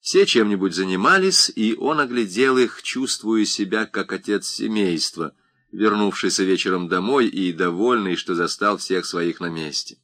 Все чем-нибудь занимались, и он оглядел их, чувствуя себя как отец семейства, вернувшийся вечером домой и довольный, что застал всех своих на месте.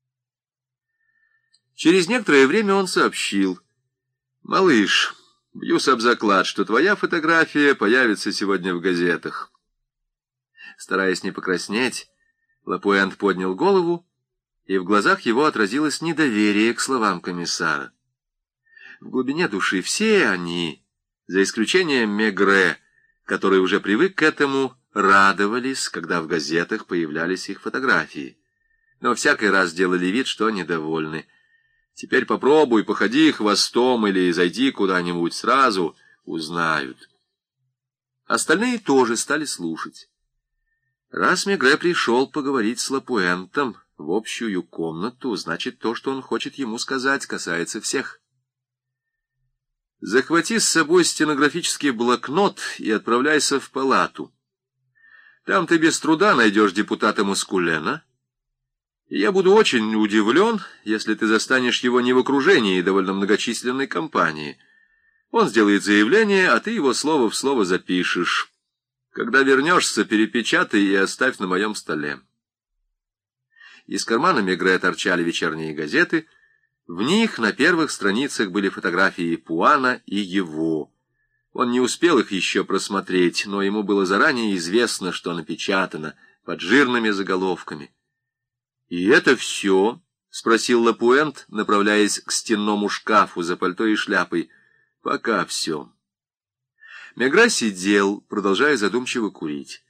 Через некоторое время он сообщил: «Малыш, бьюсь об заклад, что твоя фотография появится сегодня в газетах». Стараясь не покраснеть, Лапуэнт поднял голову, и в глазах его отразилось недоверие к словам комиссара. В глубине души все они, за исключением Мегре, который уже привык к этому, радовались, когда в газетах появлялись их фотографии, но всякий раз делали вид, что недовольны. Теперь попробуй, походи хвостом или зайди куда-нибудь, сразу узнают. Остальные тоже стали слушать. Раз Мегре пришел поговорить с Лапуэнтом в общую комнату, значит, то, что он хочет ему сказать, касается всех. Захвати с собой стенографический блокнот и отправляйся в палату. Там ты без труда найдешь депутата Мускулена, и я буду очень удивлен, если ты застанешь его не в окружении довольно многочисленной компании. Он сделает заявление, а ты его слово в слово запишешь. Когда вернешься, перепечатай и оставь на моем столе». Из кармана Мегре торчали вечерние газеты. В них на первых страницах были фотографии Пуана и его. Он не успел их еще просмотреть, но ему было заранее известно, что напечатано под жирными заголовками. «И это все?» — спросил Лапуэнт, направляясь к стенному шкафу за пальто и шляпой. «Пока все». Мегре сидел, продолжая задумчиво курить.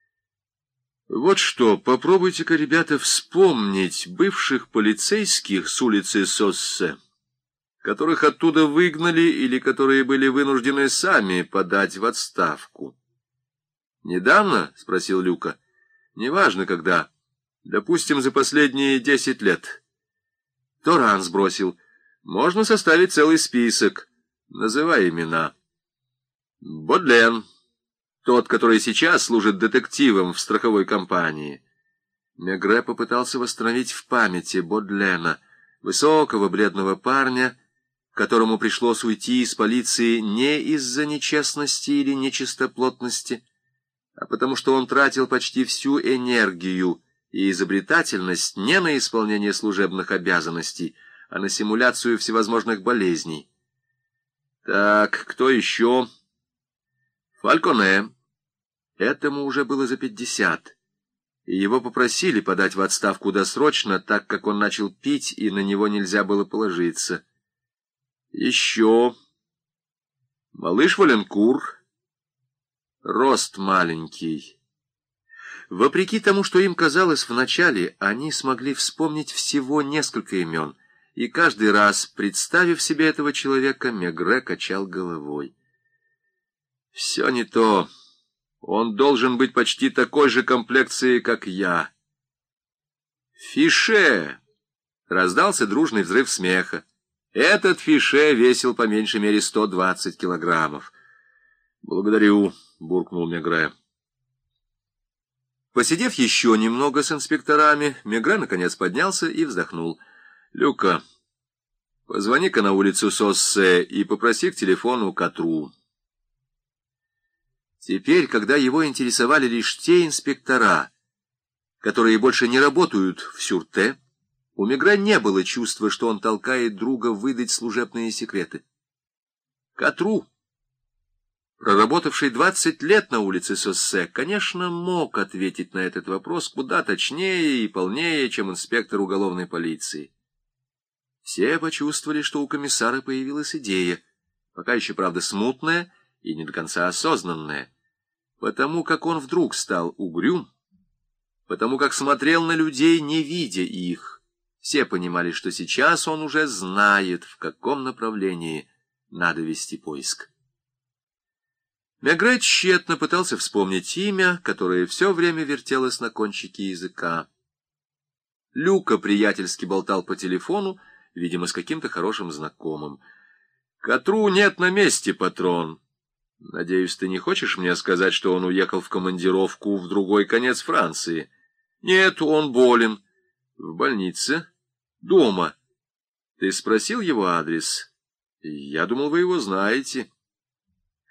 «Вот что, попробуйте-ка, ребята, вспомнить бывших полицейских с улицы Соссе, которых оттуда выгнали или которые были вынуждены сами подать в отставку». «Недавно?» — спросил Люка. «Неважно, когда. Допустим, за последние 10 лет». Торан сбросил. «Можно составить целый список. Называй имена». «Бодлен. Тот, который сейчас служит детективом в страховой компании». Мегре попытался восстановить в памяти Бодлена, высокого бледного парня, которому пришлось уйти из полиции не из-за нечестности или нечистоплотности, а потому что он тратил почти всю энергию и изобретательность не на исполнение служебных обязанностей, а на симуляцию всевозможных болезней. «Так, кто еще?» «Фальконе». Этому уже было за 50, и его попросили подать в отставку досрочно, так как он начал пить, и на него нельзя было положиться. «Еще». «Малыш Валенкур». Рост маленький. Вопреки тому, что им казалось вначале, они смогли вспомнить всего несколько имен, и каждый раз, представив себе этого человека, Мегре качал головой. «Все не то. Он должен быть почти такой же комплекции, как я». «Фише!» — раздался дружный взрыв смеха. Этот Фише весил по меньшей мере 120 килограммов. «Благодарю», — буркнул Мегре. Посидев еще немного с инспекторами, Мегре наконец поднялся и вздохнул. «Люка, позвони-ка на улицу Соссе и попроси к телефону Катру». Теперь, когда его интересовали лишь те инспектора, которые больше не работают в Сюрте, у Мегре не было чувства, что он толкает друга выдать служебные секреты. Катру, проработавший 20 лет на улице Соссе, конечно, мог ответить на этот вопрос куда точнее и полнее, чем инспектор уголовной полиции. Все почувствовали, что у комиссара появилась идея, пока еще, правда, смутная и не до конца осознанная, потому как он вдруг стал угрюм, потому как смотрел на людей, не видя их. Все понимали, что сейчас он уже знает, в каком направлении надо вести поиск. Мегре тщетно пытался вспомнить имя, которое все время вертелось на кончике языка. Люка приятельски болтал по телефону, видимо, с каким-то хорошим знакомым. «Катру нет на месте, патрон. Надеюсь, ты не хочешь мне сказать, что он уехал в командировку в другой конец Франции?» «Нет, он болен». «В больнице?» «Дома». «Ты спросил его адрес?» Я думал, вы его знаете.